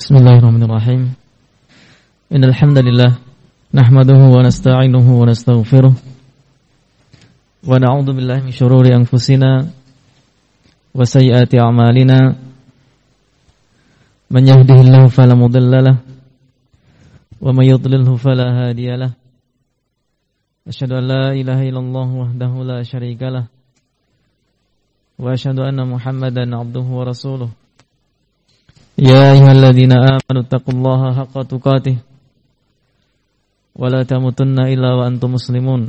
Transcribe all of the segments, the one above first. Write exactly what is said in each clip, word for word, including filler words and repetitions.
Bismillahirrahmanirrahim. Innal hamdalillah nahmaduhu wa nasta'inuhu wa nastaghfiruh wa na'udzu billahi min shururi anfusina wa sayyiati a'malina. Man yahdihillahu fala mudilla lahu wa may yudlilhu fala hadiya lahu. Asyhadu an la ilaha illallah wahdahu la syarika lah wa asyhadu anna Muhammadan 'abduhu wa rasuluh. Ya ayyuhalladzina amanu taqullaha haqqa tuqatih wa la tamutunna illa wa antum muslimun.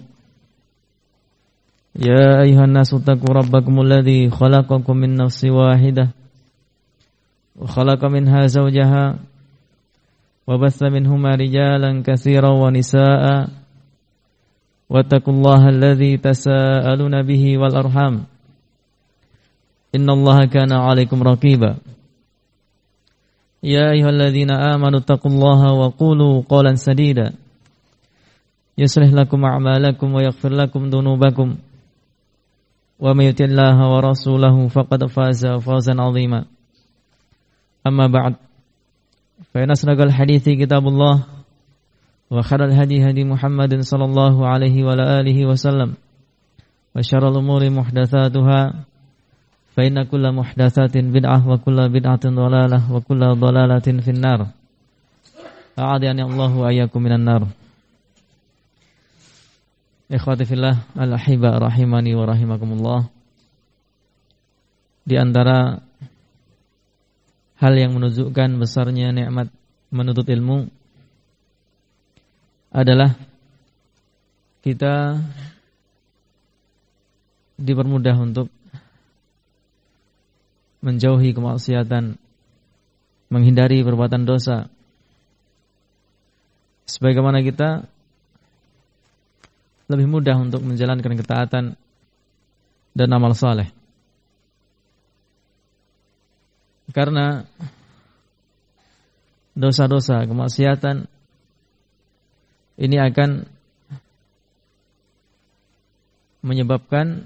Ya ayyuhan nasu taqu rabbakumul ladzi khalaqakum min nafsin wahidah wa khalaqa minha zawjaha wa batha minhuma rijalan katsiran wa nisaa'a wattaqullaha alladzi tasaaluna bihi wal arham innallaha kana 'alaikum raqiba. Ya ayyuhalladzina amanu taqullaha wa qulu qawlan sadida yuslih lakum a'malakum wa yaghfir lakum dhunubakum wa may yuti'illaha wa rasulahu faqad faza fawzan 'azima. Amma ba'd, fa inna asdaqal hadithi kitabullah wa khairal hadi hadi Muhammadin sallallahu alaihi wa alihi wasallam wa syarrul umuri muhdatsatuha fa inna kulla muhdatsatin bid'ah wa kulla bid'atin dhalalah wa kulla dhalalatin finnar. A'adani Allahu ayyakum minan nar. Ikhwati fillah, al-ahibba rahimani wa rahimakumullah. Di antara hal yang menunjukkan besarnya nikmat menuntut ilmu adalah kita dipermudah untuk menjauhi kemaksiatan, menghindari perbuatan dosa, sebagaimana kita lebih mudah untuk menjalankan ketaatan dan amal saleh. Karena dosa-dosa, kemaksiatan ini akan menyebabkan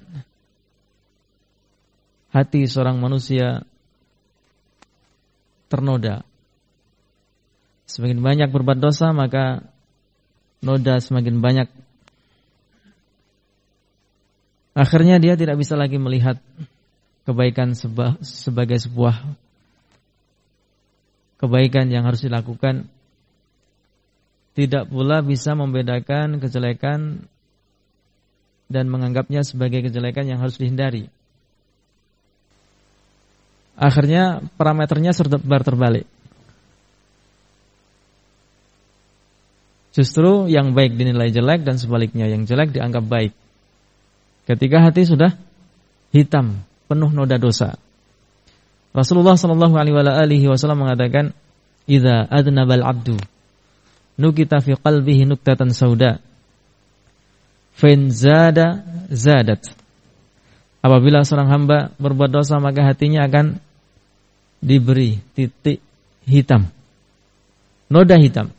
hati seorang manusia ternoda. Semakin banyak berbuat dosa, maka noda semakin banyak. Akhirnya dia tidak bisa lagi melihat kebaikan seba, sebagai sebuah kebaikan yang harus dilakukan. Tidak pula bisa membedakan kejelekan dan menganggapnya sebagai kejelekan yang harus dihindari. Akhirnya parameternya serba terbalik. Justru yang baik dinilai jelek dan sebaliknya yang jelek dianggap baik. Ketika hati sudah hitam, penuh noda dosa. Rasulullah sallallahu alaihi wasallam mengatakan, "Idza adnabal 'abdu nukita fi qalbihi nuktatan sauda. Fa in zada zadat." Apabila seorang hamba berbuat dosa, maka hatinya akan diberi titik hitam, noda hitam.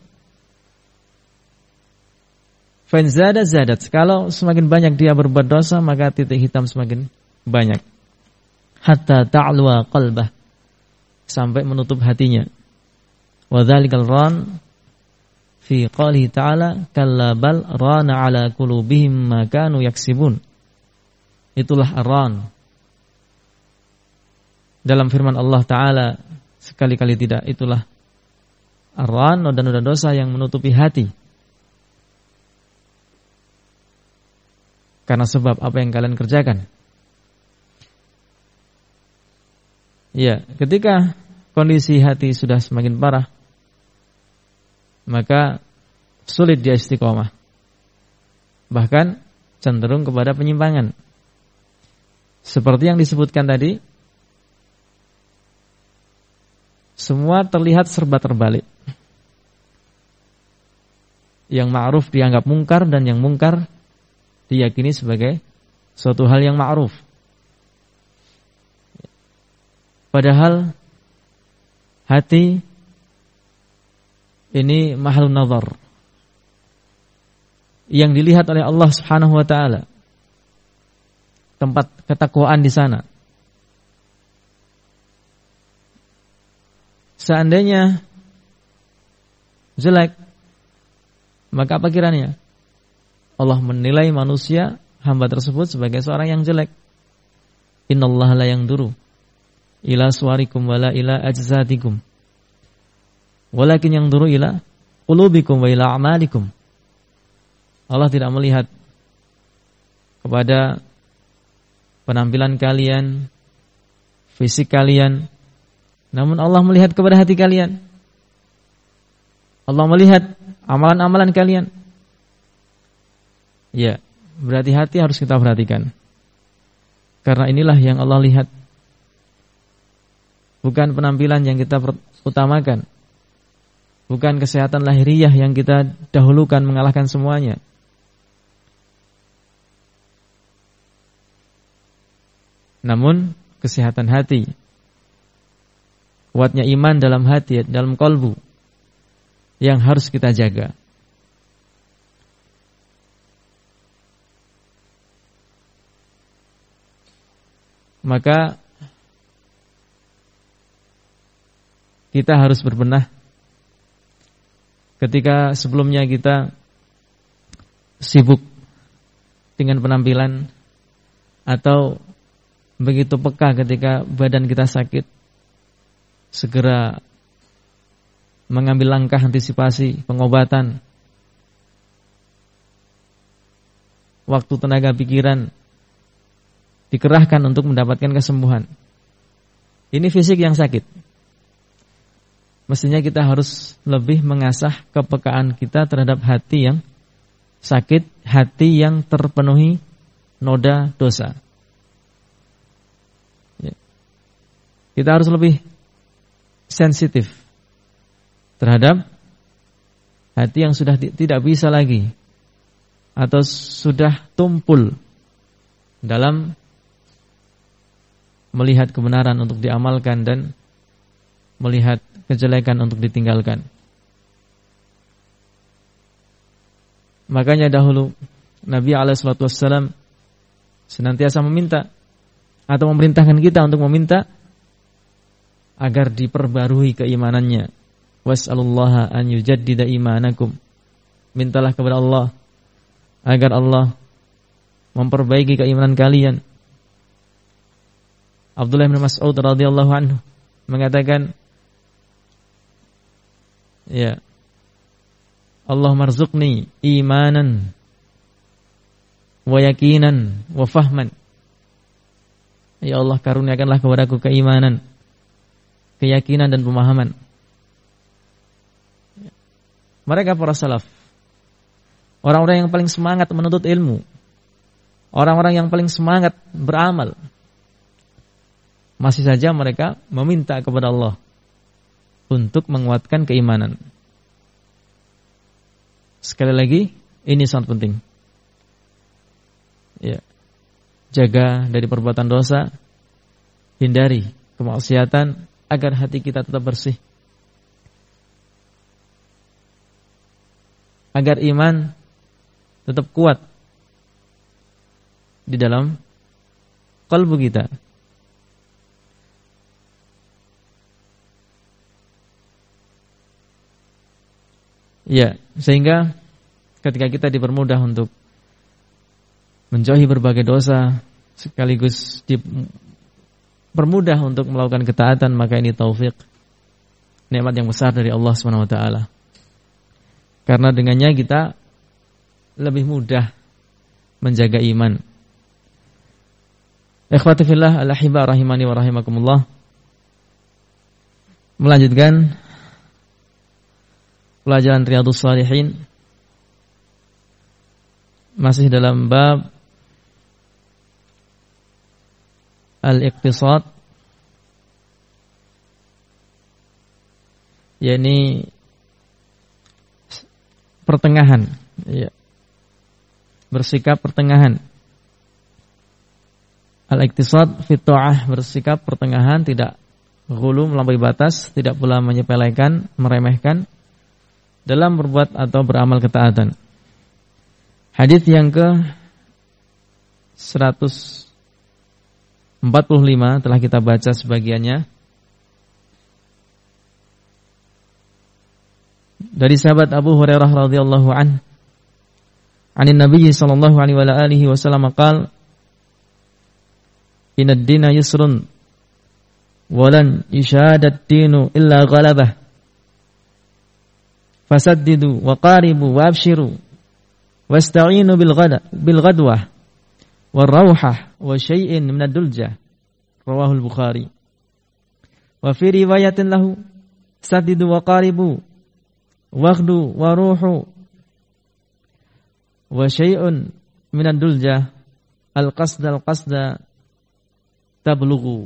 Fenzada zadat. Kalau semakin banyak dia berbuat dosa, maka titik hitam semakin banyak. Hatta ta'lwa qalbah, sampai menutup hatinya. Wa dzalikal ran fi qouli ta'ala kalla bal rana ala qulubihim ma kanu yaksibun. Itulah ar-ran. Dalam firman Allah Ta'ala, sekali-kali tidak, itulah ar-ran, noda-noda dosa yang menutupi hati. Karena sebab apa yang kalian kerjakan. Ya, ketika kondisi hati sudah semakin parah, maka sulit dia istiqomah. Bahkan cenderung kepada penyimpangan. Seperti yang disebutkan tadi, semua terlihat serba terbalik. Yang ma'ruf dianggap mungkar dan yang mungkar diyakini sebagai suatu hal yang ma'ruf. Padahal hati ini mahalun nazar, yang dilihat oleh Allah Subhanahu wa taala. Tempat ketakwaan di sana. Seandainya jelek, maka apa kiranya? Allah menilai manusia, hamba tersebut sebagai seorang yang jelek. Innallaha la yanzuru ila suwarikum wala ila ajzatikum, walakin yanzuru ila qulubikum wa ila a'malikum. Allah tidak melihat kepada penampilan kalian, fisik kalian, namun Allah melihat kepada hati kalian. Allah melihat amalan-amalan kalian. Ya, berarti hati harus kita perhatikan. Karena inilah yang Allah lihat. Bukan penampilan yang kita utamakan. Bukan kesehatan lahiriah yang kita dahulukan mengalahkan semuanya. Namun kesehatan hati, kuatnya iman dalam hati, dalam kalbu, yang harus kita jaga. Maka kita harus berbenah. Ketika sebelumnya kita sibuk dengan penampilan, atau begitu peka ketika badan kita sakit, segera mengambil langkah antisipasi pengobatan, waktu, tenaga, pikiran dikerahkan untuk mendapatkan kesembuhan. Ini fisik yang sakit. Mestinya kita harus lebih mengasah kepekaan kita terhadap hati yang sakit, hati yang terpenuhi noda dosa. Ya. Kita harus lebih sensitif terhadap hati yang sudah tidak bisa lagi atau sudah tumpul dalam melihat kebenaran untuk diamalkan dan melihat kejelekan untuk ditinggalkan. Makanya dahulu Nabi alaihi salatu wassalam senantiasa meminta atau memerintahkan kita untuk meminta agar diperbarui keimanannya. Was'alullaha an yujaddida imanakum. Mintalah kepada Allah agar Allah memperbaiki keimanan kalian. Abdullah bin Mas'ud radhiyallahu anhu mengatakan, ya, Allah marzuqni imanan wa yakinan wa fahman. Ya Allah, karuniakanlah kepadaku keimanan, keyakinan dan pemahaman. Mereka para salaf, orang-orang yang paling semangat menuntut ilmu, orang-orang yang paling semangat beramal, masih saja mereka meminta kepada Allah untuk menguatkan keimanan. Sekali lagi, ini sangat penting. Ya, jaga dari perbuatan dosa, hindari kemaksiatan agar hati kita tetap bersih, agar iman tetap kuat di dalam kalbu kita. Ya, sehingga ketika kita dipermudah untuk menjauhi berbagai dosa, sekaligus dipermudah untuk melakukan ketaatan, maka ini taufik, nikmat yang besar dari Allah subhanahu wa taala. Karena dengannya kita lebih mudah menjaga iman. Ikhwati fillah, al-ahibba rahimani wa rahimakumullah. Melanjutkan pelajaran Riyadhus Shalihin, masih dalam bab al-iqtisad, yakni pertengahan, ya, bersikap pertengahan. Al-iqtisad fi ta'ah, bersikap pertengahan, tidak ghulu, melampaui batas, tidak pula menyepelekan, meremehkan dalam berbuat atau beramal ketaatan. Hadis yang ke seratus empat puluh lima telah kita baca sebagiannya. dari sahabat Abu Hurairah radhiyallahu anhu, anin Nabi sallallahu alaihi wa alihi wasallam qaal, "Inad dina yusrun walan yashadad dinu illa ghalabah. Fasaddidu wa qaribu wa abshiru wasta'inu bil ghada bil ghadwah war rauhah wa syai'in min ad-duljah." Rawahul Bukhari. Wa fi riwayatin lahu, "Saddidu wa qaribu waghdu wa ruhu wa syai'un min ad-duljah al-qasda al-qasda tablughu."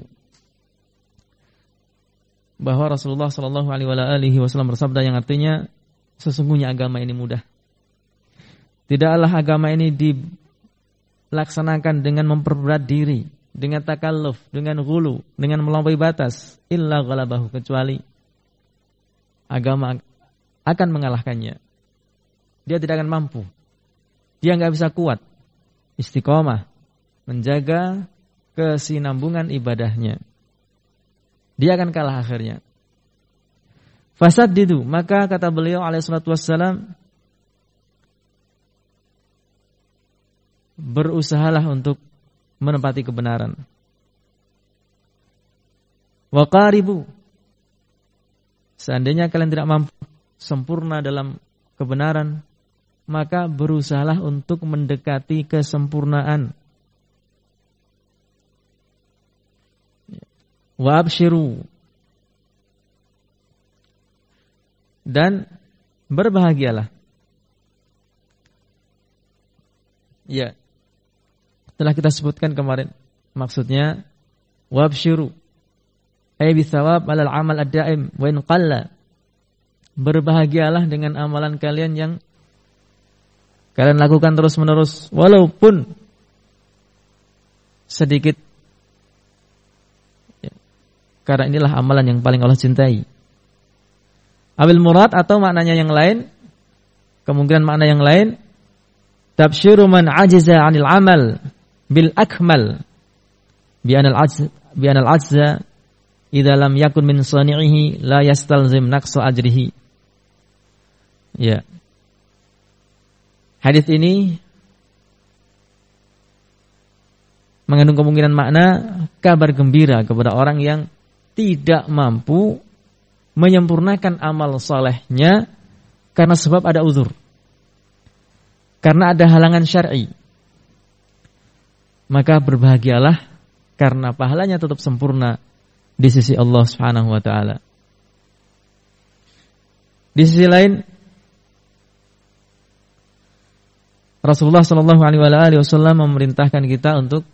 Bahwa Rasulullah sallallahu alaihi wasallam bersabda yang artinya, sesungguhnya agama ini mudah. Tidaklah agama ini dilaksanakan dengan memperberat diri, dengan takalluf, dengan ghulu, dengan melampaui batas, illa ghalabahu, kecuali agama akan mengalahkannya. Dia tidak akan mampu. Dia enggak bisa kuat istiqomah menjaga kesinambungan ibadahnya. Dia akan kalah akhirnya. Fasaddidu, maka kata beliau alaihi salatu wassalam, berusahalah untuk menempati kebenaran. Wa qaribu, seandainya kalian tidak mampu sempurna dalam kebenaran, maka berusahalah untuk mendekati kesempurnaan. Wa abshiru, dan berbahagialah. Ya, telah kita sebutkan kemarin, maksudnya wa abshiru ay bi thawab 'alal 'amal ad-da'im wa in qalla. Berbahagialah dengan amalan kalian yang kalian lakukan terus-menerus walaupun sedikit. Karena inilah amalan yang paling Allah cintai. Abil murad, atau maknanya yang lain, kemungkinan makna yang lain, tabsyiru man ajiza 'anil amal bil akmal bi anal ajz bi anal ajza idza lam yakun min sani'ihi la yastalzim naqsu ajrihi. Ya. Hadis ini mengandung kemungkinan makna kabar gembira kepada orang yang tidak mampu menyempurnakan amal salehnya karena sebab ada uzur, karena ada halangan syar'i. Maka berbahagialah karena pahalanya tetap sempurna di sisi Allah Subhanahu wa taala. Di sisi lain, Rasulullah sallallahu alaihi wasallam memerintahkan kita untuk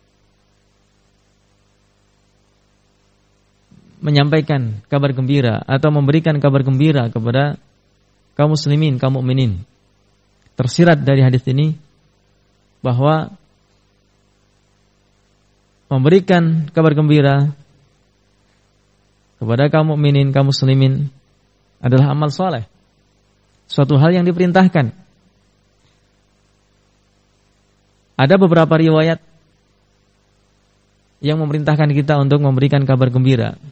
menyampaikan kabar gembira atau memberikan kabar gembira kepada kaum muslimin, kaum mukminin. Tersirat dari hadis ini bahwa memberikan kabar gembira kepada kaum mukminin, kaum muslimin adalah amal saleh, suatu hal yang diperintahkan. Ada beberapa riwayat yang memerintahkan kita untuk memberikan kabar gembira.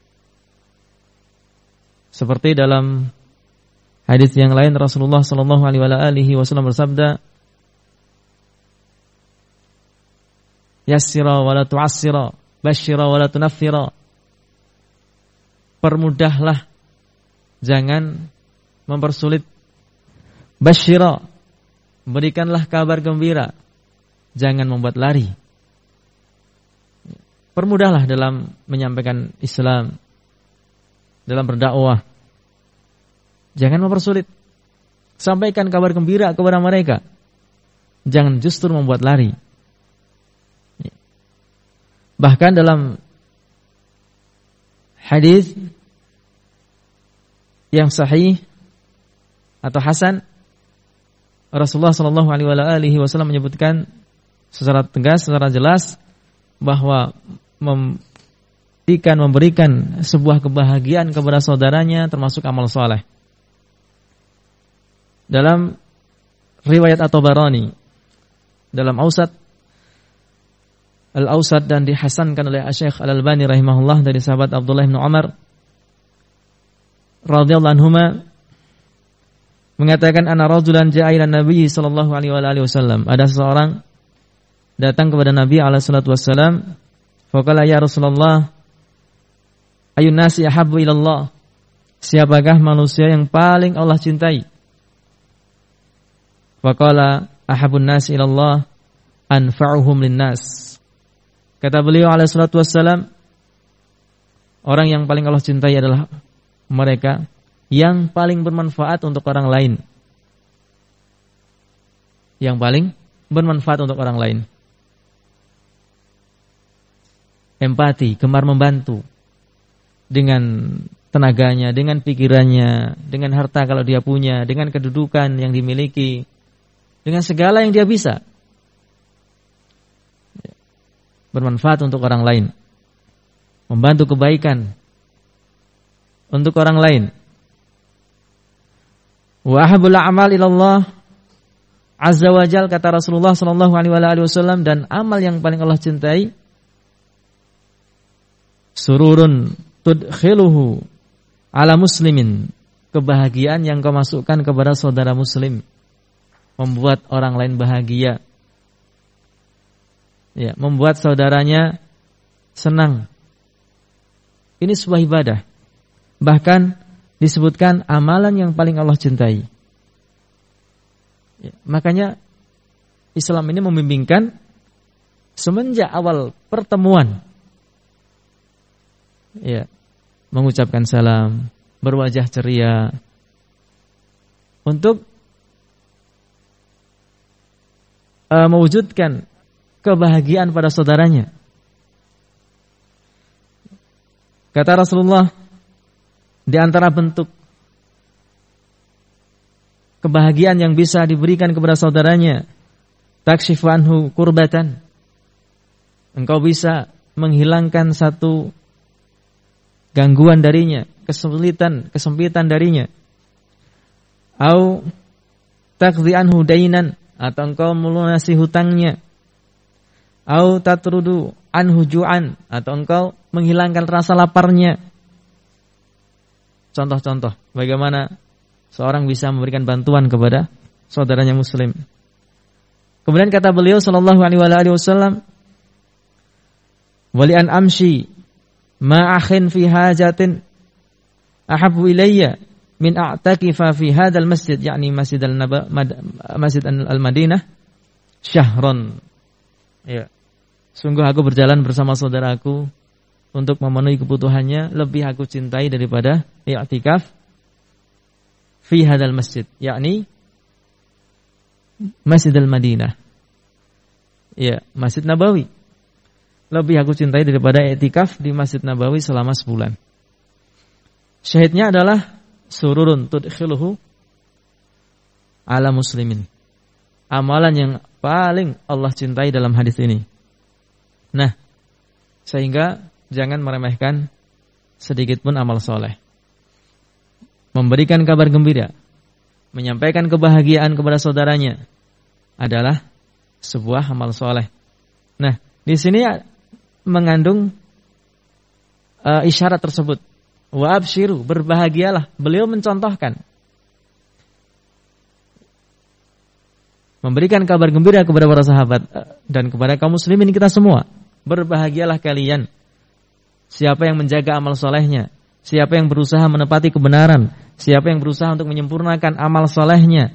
Seperti dalam hadis yang lain, Rasulullah sallallahu alaihi wasallam bersabda, "Yassira wa la tu'assira, basyira wa la tunaffira." Permudahlah, jangan mempersulit. Basyira, berikanlah kabar gembira, jangan membuat lari. Permudahlah dalam menyampaikan Islam, dalam berdakwah. Jangan mempersulit. Sampaikan kabar gembira kepada mereka. Jangan justru membuat lari. Bahkan dalam hadis yang sahih atau hasan, Rasulullah sallallahu alaihi wasallam menyebutkan secara tegas, secara jelas bahwa mem Memberikan, memberikan sebuah kebahagiaan kepada saudaranya termasuk amal saleh. Dalam riwayat At-Tabarani, dalam Ausat, Al-Ausat, dan dihasankan oleh Syekh Al-Albani rahimahullah dari sahabat Abdullah bin Umar radhiyallahu anhuma, mengatakan ana rajulan ja'a ila Nabi sallallahu alaihi wasallam. Ada seseorang datang kepada Nabi alaihi salatu wasallam, faqala ya Rasulullah, ayun nasi ahabbu ila Allah? Siapakah manusia yang paling Allah cintai? Faqala ahabbun nasi ila Allah anfa'uhum linnas. Kata beliau alaihi salatu wasallam, orang yang paling Allah cintai adalah mereka yang paling bermanfaat untuk orang lain. Yang paling bermanfaat untuk orang lain. Empati, gemar membantu. Dengan tenaganya, dengan pikirannya, dengan harta kalau dia punya, dengan kedudukan yang dimiliki, dengan segala yang dia bisa. Bermanfaat untuk orang lain. Membantu kebaikan untuk orang lain. Wa ahabbul a'mal ilallah azza wa jal, kata Rasulullah sallallahu alaihi wasallam, dan amal yang paling Allah cintai, sururun tudkhiluhu ala muslimin, kebahagiaan yang kau masukkan kepada saudara muslim, membuat orang lain bahagia, ya, membuat saudaranya senang. Ini sebuah ibadah. Bahkan disebutkan amalan yang paling Allah cintai. Ya, makanya Islam ini membimbingkan semenjak awal pertemuan, ya, mengucapkan salam, berwajah ceria, untuk uh, mewujudkan kebahagiaan pada saudaranya. Kata Rasulullah, di antara bentuk kebahagiaan yang bisa diberikan kepada saudaranya, takshifu anhu kurbatan, engkau bisa menghilangkan satu gangguan darinya, kesulitan, kesempitan darinya. Au taqdi anhu dainan, atau engkau melunasi hutangnya. Au tatrudu anhu ju'an, atau engkau menghilangkan rasa laparnya. Contoh-contoh bagaimana seorang bisa memberikan bantuan kepada saudaranya muslim. Kemudian kata beliau sallallahu alaihi wasallam, "Wali an amshi ma akhin fi hajatin ahabbu ilayya min a'takifa fi hadzal masjid," yakni Masjid al-Naba, Masjid al-Madinah, syahron. Ya. Sungguh aku berjalan bersama saudaraku untuk memenuhi kebutuhannya, lebih aku cintai daripada i'tikaf fi hadzal masjid, yakni Masjid al-Madinah. Ya, Masjid Nabawi. Lebih aku cintai daripada i'tikaf di Masjid Nabawi selama sebulan. Syahidnya adalah sururun tudkhiluhu ala muslimin. Amalan yang paling Allah cintai dalam hadis ini. Nah, sehingga jangan meremehkan sedikit pun amal soleh. Memberikan kabar gembira, menyampaikan kebahagiaan kepada saudaranya adalah sebuah amal soleh. Nah, di sini mengandung uh, isyarat tersebut. Wa abshiru, berbahagialah. Beliau mencontohkan, memberikan kabar gembira kepada para sahabat uh, dan kepada kaum muslimin kita semua. Berbahagialah kalian. Siapa yang menjaga amal solehnya, siapa yang berusaha menepati kebenaran, siapa yang berusaha untuk menyempurnakan amal solehnya,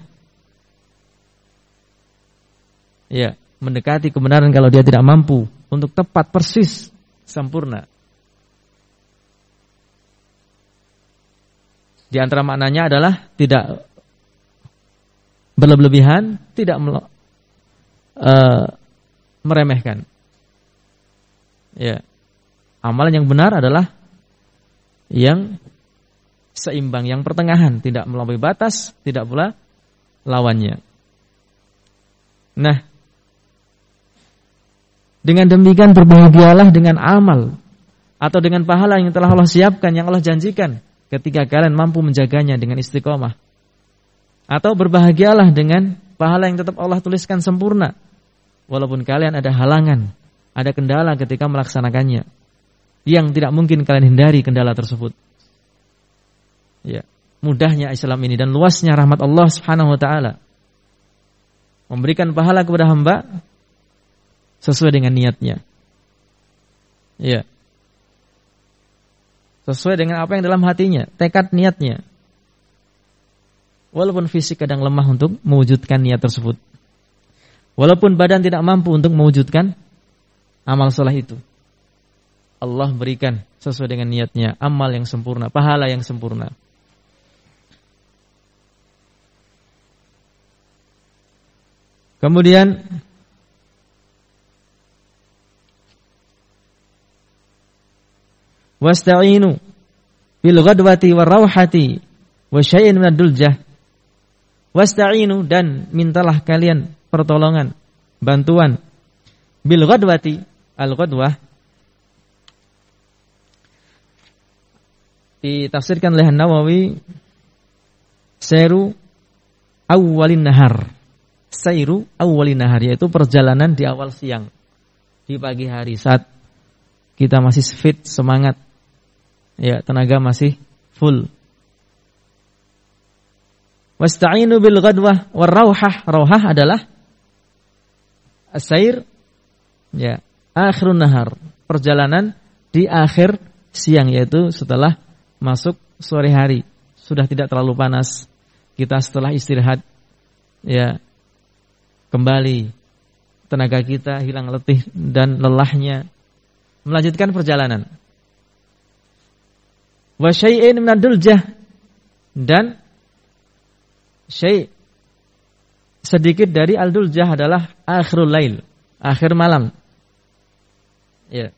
ya, mendekati kebenaran kalau dia tidak mampu untuk tepat persis sempurna. Di antara maknanya adalah tidak berlebihan, tidak uh, meremehkan. Ya. Amalan yang benar adalah yang seimbang, yang pertengahan, tidak melampaui batas, tidak pula lawannya. Nah, dengan demikian berbahagialah dengan amal atau dengan pahala yang telah Allah siapkan, yang Allah janjikan ketika kalian mampu menjaganya dengan istiqomah. Atau berbahagialah dengan pahala yang tetap Allah tuliskan sempurna, walaupun kalian ada halangan, ada kendala ketika melaksanakannya, yang tidak mungkin kalian hindari kendala tersebut. Ya, mudahnya Islam ini dan luasnya rahmat Allah Subhanahu wa taala. Memberikan pahala kepada hamba sesuai dengan niatnya. Ya. Sesuai dengan apa yang dalam hatinya, tekad niatnya. Walaupun fisik kadang lemah untuk mewujudkan niat tersebut. Walaupun badan tidak mampu untuk mewujudkan amal saleh itu. Allah berikan sesuai dengan niatnya amal yang sempurna, pahala yang sempurna. Kemudian wasta'inu bil ghadwati war rauhati wa syai'in minad duljah. Wasta'inu, dan mintalah kalian pertolongan, bantuan, bil ghadwati, al ghadwah ditafsirkan oleh Nawawi sairu awwalin nahar. Sairu awwalin nahar, yaitu perjalanan di awal siang, di pagi hari saat kita masih fit, semangat, ya, tenaga masih full. Wasta'inu bil ghadwah war rauhah. Rauhah adalah as-sair, ya, akhirun nahar, perjalanan di akhir siang, yaitu setelah masuk sore hari, sudah tidak terlalu panas. Kita setelah istirahat, ya, kembali tenaga kita hilang letih dan lelahnya, melanjutkan perjalanan. Wa syai'in minad duljah, dan syai' sedikit dari al-duljah adalah akhirul lail, akhir malam. Ya.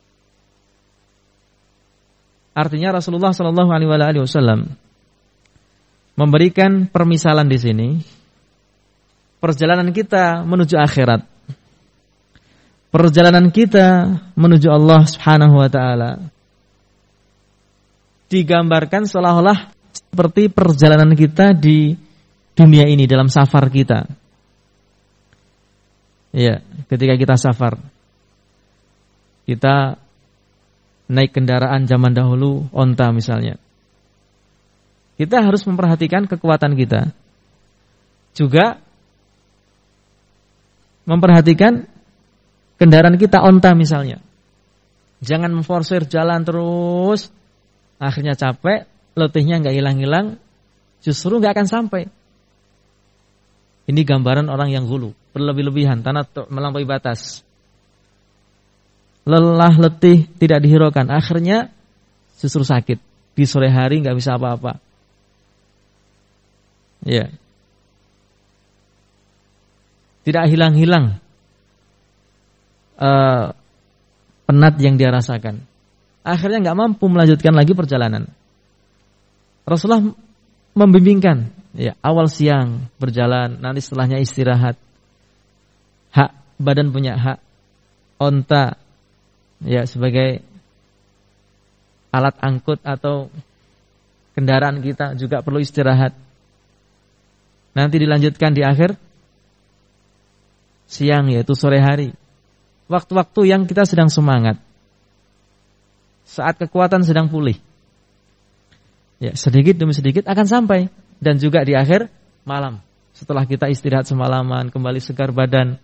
Artinya Rasulullah sallallahu alaihi wasallam memberikan permisalan di sini perjalanan kita menuju akhirat. Perjalanan kita menuju Allah Subhanahu wa taala digambarkan seolah-olah seperti perjalanan kita di dunia ini dalam safar kita. Ya, ketika kita safar, kita naik kendaraan zaman dahulu, onta misalnya. Kita harus memperhatikan kekuatan kita. Juga memperhatikan kendaraan kita, onta misalnya. Jangan memforsir jalan terus, akhirnya capek, letihnya nggak hilang-hilang, justru nggak akan sampai. Ini gambaran orang yang ghulu, berlebih-lebihan, tanattu', melampaui batas. Lelah, letih, tidak dihiraukan, akhirnya justru sakit. Di sore hari nggak bisa apa-apa. Ya. Tidak hilang-hilang uh, penat yang dia rasakan. Akhirnya nggak mampu melanjutkan lagi perjalanan. Rasulullah membimbingkan, ya, awal siang berjalan, nanti setelahnya istirahat. Hak badan punya hak, onta, ya, sebagai alat angkut atau kendaraan kita juga perlu istirahat. Nanti dilanjutkan di akhir siang, yaitu sore hari. Waktu-waktu yang kita sedang semangat, saat kekuatan sedang pulih. Ya, sedikit demi sedikit akan sampai. Dan juga di akhir malam, setelah kita istirahat semalaman, kembali segar badan,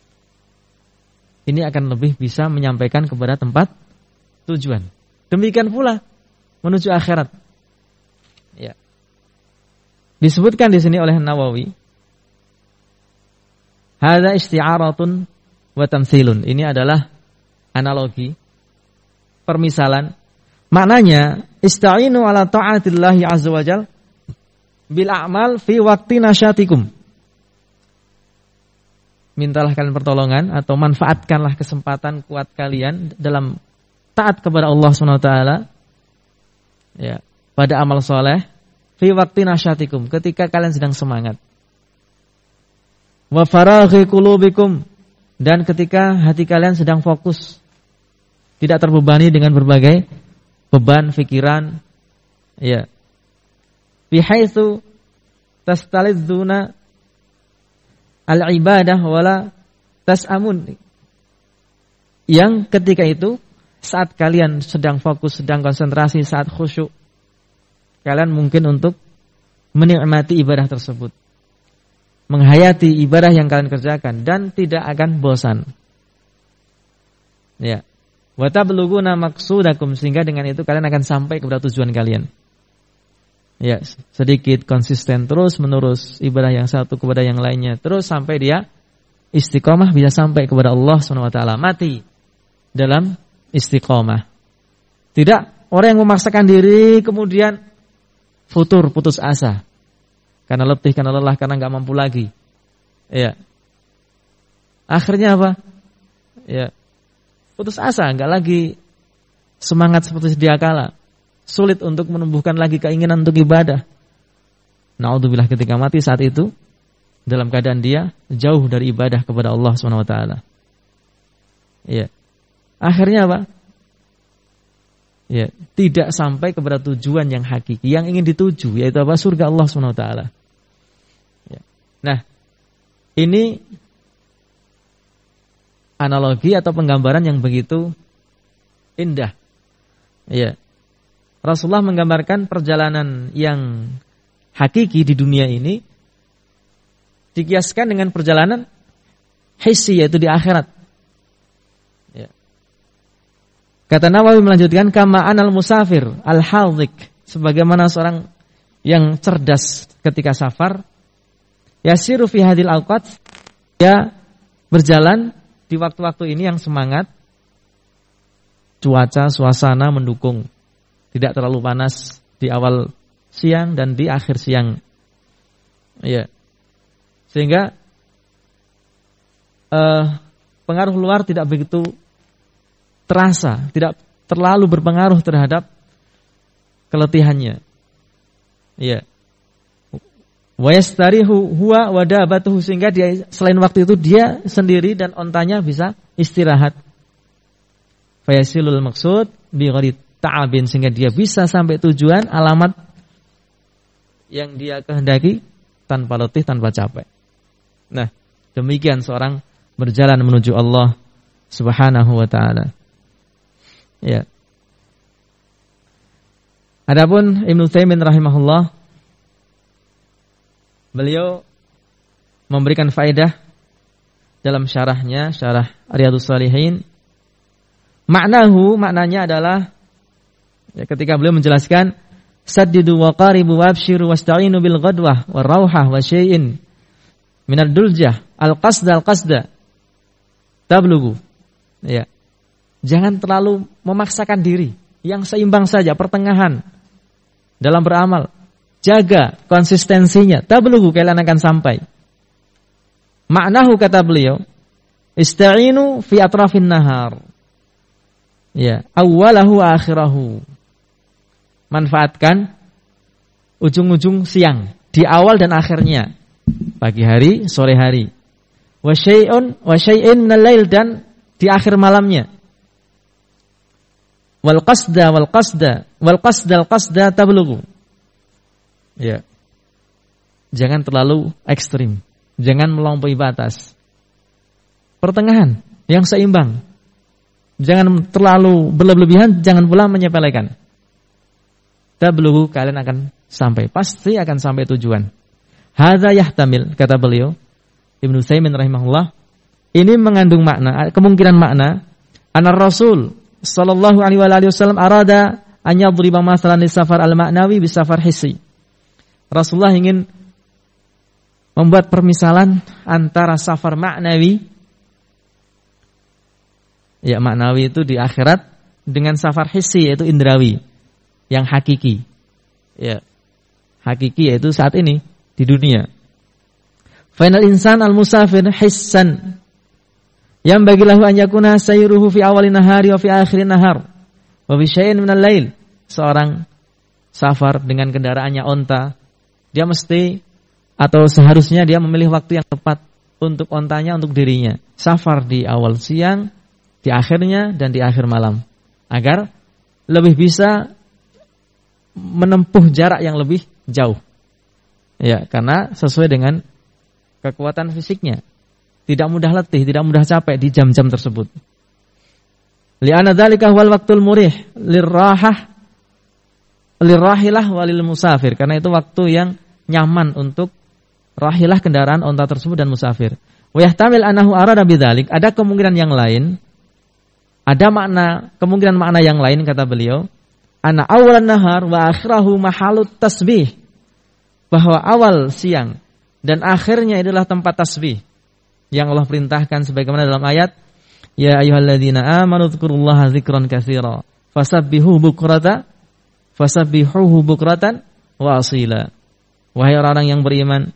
ini akan lebih bisa menyampaikan kepada tempat tujuan. Demikian pula menuju akhirat. Ya. Disebutkan di sini oleh Nawawi, hadza isti'aratun wa tamtsilun. Ini adalah analogi, permisalan. Maknanya, ista'inu ala ta'atillahi azza wajal bil a'mal fi waqti nasyatikum. Mintalah kalian pertolongan atau manfaatkanlah kesempatan kuat kalian dalam taat kepada Allah Subhanahu wa taala, ya, pada amal soleh fi waqti nasyatikum, ketika kalian sedang semangat. Wa faraghi qulubikum, dan ketika hati kalian sedang fokus, tidak terbebani dengan berbagai beban pikiran, ya. Bihaitsu tastalidzuna al-ibadah wala tas'amun. Yang ketika itu saat kalian sedang fokus, sedang konsentrasi, saat khusyuk, kalian mungkin untuk menikmati ibadah tersebut, menghayati ibadah yang kalian kerjakan dan tidak akan bosan. Ya. Wa tablughuna maqsudakum, sehingga dengan itu kalian akan sampai kepada tujuan kalian. Ya, sedikit konsisten terus menerus ibadah yang satu kepada yang lainnya, terus sampai dia istiqomah, bisa sampai kepada Allah subhanahu wa taala, mati dalam istiqomah. Tidak orang yang memaksakan diri kemudian futur, putus asa karena letih, karena lelah, karena enggak mampu lagi. Ya. Akhirnya apa? Ya. Putus asa, enggak lagi semangat seperti sedia kala. Sulit untuk menumbuhkan lagi keinginan untuk ibadah. Na'udzubillah, ketika mati saat itu dalam keadaan dia jauh dari ibadah kepada Allah subhanahu wa taala. Ya. Akhirnya apa? Ya, tidak sampai kepada tujuan yang hakiki, yang ingin dituju, yaitu apa? Surga Allah subhanahu wa taala. Ya. Nah, ini analogi atau penggambaran yang begitu indah. Ya. Rasulullah menggambarkan perjalanan yang hakiki di dunia ini dikiaskan dengan perjalanan hissi, yaitu di akhirat. Ya. Kata Nawawi melanjutkan, kama anal musafir al-hadzik, sebagaimana seorang yang cerdas ketika safar, yasiru fi hadil awqat, dia berjalan di waktu-waktu ini yang semangat, cuaca, suasana mendukung, tidak terlalu panas di awal siang dan di akhir siang. Ya. Sehingga uh, pengaruh luar tidak begitu terasa, tidak terlalu berpengaruh terhadap keletihannya. Ya. Wa yastarihu huwa wa dabatuhu, sehingga dia selain waktu itu dia sendiri dan ontanya bisa istirahat. Fayasilul maqsud bi ghairi ta'abin, sehingga dia bisa sampai tujuan alamat yang dia kehendaki tanpa letih, tanpa capek. Nah, demikian seorang berjalan menuju Allah Subhanahu wa taala. Ya. Adapun Ibnu Taimin rahimahullah, beliau memberikan faedah dalam syarahnya, syarah Riyadhus Shalihin. Maknahu, maknanya adalah ya, ketika beliau menjelaskan saddidu wa qaribu wabshiru wasta'inu bil ghadwah war rauhah wa syai'in minad duljah al-qasda al-qasda tablughu. Ya. Jangan terlalu memaksakan diri, yang seimbang saja, pertengahan dalam beramal. Jaga konsistensinya, tablughu, kalian akan sampai. Maknahu, kata beliau, ista'inu fi atrafin nahar. Ya, awwalahu akhirahu. Manfaatkan ujung-ujung siang, di awal dan akhirnya, pagi hari, sore hari. Wa syai'un wa syai'in minal lail, dan di akhir malamnya. Wal qasda wal qasda wal qasda al qasda tablughu. Ya. Jangan terlalu ekstrim, jangan melampaui batas. Pertengahan yang seimbang. Jangan terlalu berlebihan, jangan pula menyepelekan. Tablughu, kalian akan sampai, pasti akan sampai tujuan. Hadza yahtamil, kata beliau Ibnu Taimin rahimahullah, ini mengandung makna, kemungkinan makna anna Rasul sallallahu alaihi wasallam arada an yadriba masalan lisafar al-ma'nawi bisafar hissi. Rasulullah ingin membuat permisalan antara safar ma'nawi, ya ma'nawi itu di akhirat, dengan safar hissi, yaitu indrawi, yang hakiki. Ya. Hakiki yaitu saat ini di dunia. Final insan al-musafir hissan, yang bagilahu an yakuna sayruhu fi awalin nahari wa fi akhirin nahar wa fi syai'in minal lail. Seorang safar dengan kendaraannya onta, dia mesti atau seharusnya dia memilih waktu yang tepat untuk ontanya, untuk dirinya. Safar di awal siang, di akhirnya, dan di akhir malam, agar lebih bisa menempuh jarak yang lebih jauh. Ya, karena sesuai dengan kekuatan fisiknya. Tidak mudah letih, tidak mudah capek di jam-jam tersebut. Li'anna dzalika huwal waqtul murih lirrahah lirahilah walil musafir, karena itu waktu yang nyaman untuk rahilah kendaraan onta tersebut dan musafir. Wa yahtamil annahu arada bidzalik, ada kemungkinan yang lain, ada makna kemungkinan makna yang lain kata beliau, ana awalan nahar wa akhirahu mahalut tasbih, bahwa awal siang dan akhirnya adalah tempat tasbih yang Allah perintahkan sebagaimana dalam ayat ya ayyuhalladzina amanu dzkurullaha dzikran katsira fasabbihu bukrata fasabbihuhu bukratan wa asila. Wahai orang yang beriman,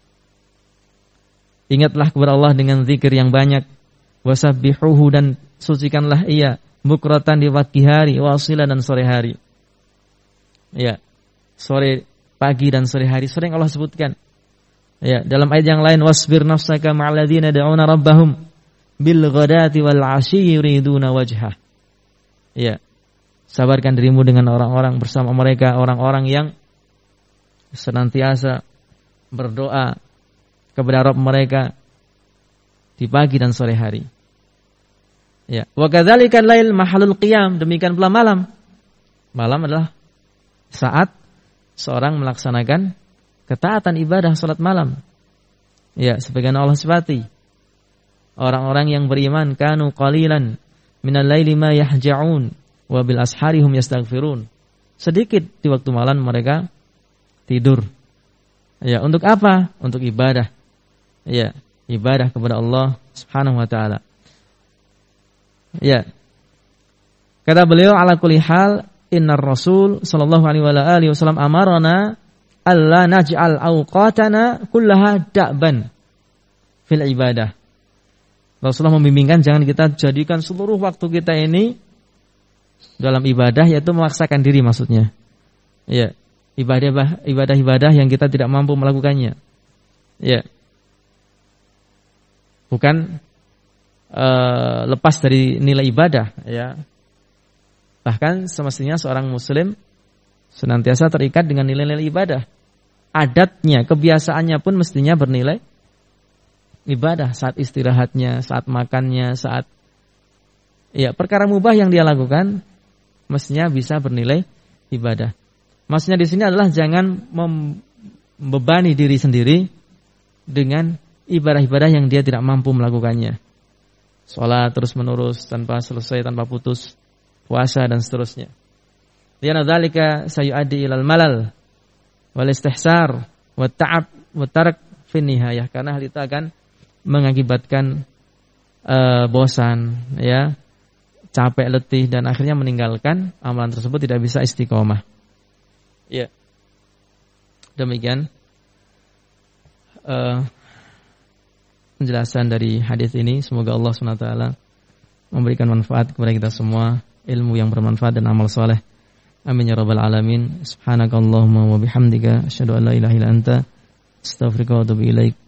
ingatlah kepada Allah dengan zikir yang banyak, wasabbihuhu, dan sucikanlah ia, bukratan di pagi hari, wa asila, dan sore hari. Ya, sore, pagi dan sore hari sering Allah sebutkan. Ya, dalam ayat yang lain wasbir nafsaka ma'al ladzina yad'una rabbahum bil ghadati wal 'ashyi yuriduna wajhah. Ya. Sabarkan dirimu dengan orang-orang bersama mereka, orang-orang yang senantiasa berdoa kepada Rabb mereka di pagi dan sore hari. Ya, wa kadzalika lail mahalul qiyam, demikian pula malam. Malam adalah saat seorang melaksanakan ketaatan ibadah salat malam. Ya, sebagaimana Allah sifati orang-orang yang beriman, kanu qalilan minal laili ma yahja'un wa bil asharihum yastaghfirun. Sedikit di waktu malam mereka tidur. Ya, untuk apa? Untuk ibadah. Ya, ibadah kepada Allah Subhanahu wa taala. Ya. Kata beliau ala kulli hal innar rasul sallallahu alaihi wasallam amarna alla naj'al awqatana kullaha da'ban fil ibadah. Rasulullah membimbingkan jangan kita jadikan seluruh waktu kita ini dalam ibadah, yaitu memaksakan diri maksudnya. Ya, ibadah ibadah-ibadah yang kita tidak mampu melakukannya. Ya. Bukan uh, lepas dari nilai ibadah, ya. Bahkan semestinya seorang muslim senantiasa terikat dengan nilai-nilai ibadah. Adatnya, kebiasaannya pun mestinya bernilai ibadah, saat istirahatnya, saat makannya, saat ya, perkara mubah yang dia lakukan mestinya bisa bernilai ibadah. Maksudnya di sini adalah jangan membebani diri sendiri dengan ibadah-ibadah yang dia tidak mampu melakukannya. Salat terus-menerus tanpa selesai, tanpa putus, puasa dan seterusnya. Lianna dzalika sayu'addi ilal malal wal istihsar wa ta'ab wa tarak fi nihayah, karena hal itu akan mengakibatkan uh, bosan, ya, capek, letih, dan akhirnya meninggalkan amalan tersebut, tidak bisa istiqomah. Ya, demikian uh, penjelasan dari hadis ini. Semoga Allah subhanahu wa taala memberikan manfaat kepada kita semua, ilmu yang bermanfaat dan amal soleh. Amin ya rabbal alamin. Subhanakallahumma wa bihamdika asyhadu an la ilaha illa anta astaghfiruka wa atubu ilaik.